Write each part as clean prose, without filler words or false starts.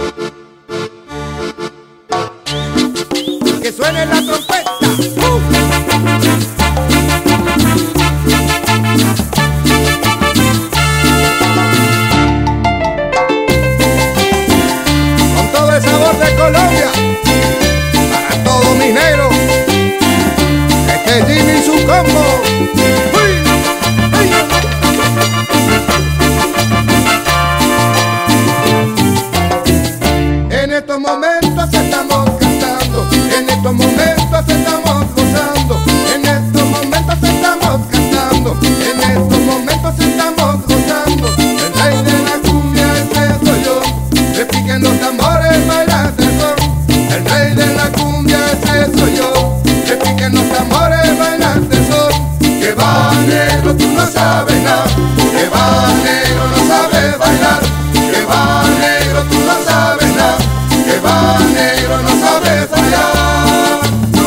Que suene la trompeta. Con todo el sabor de Colombia, para todos mis negros, este es Jimmy y su combo. ¡Uy! ¡Ay! En estos momentos estamos cantando, en estos momentos estamos gozando, en estos momentos estamos cantando, en estos momentos estamos gozando. El rey de la cumbia ese soy yo, que piquen los tambores, bailar de son. El rey de la cumbia ese soy yo, que piquen los tambores, bailar de son. Que va negro, tú no sabes nada, que va negro, no sabes bailar, que va negro, tú no sabes nada, que va negro, no sabes bailar.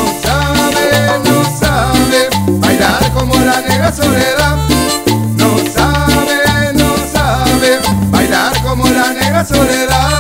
No sabe bailar como la negra Soledad. No sabe bailar como la negra Soledad.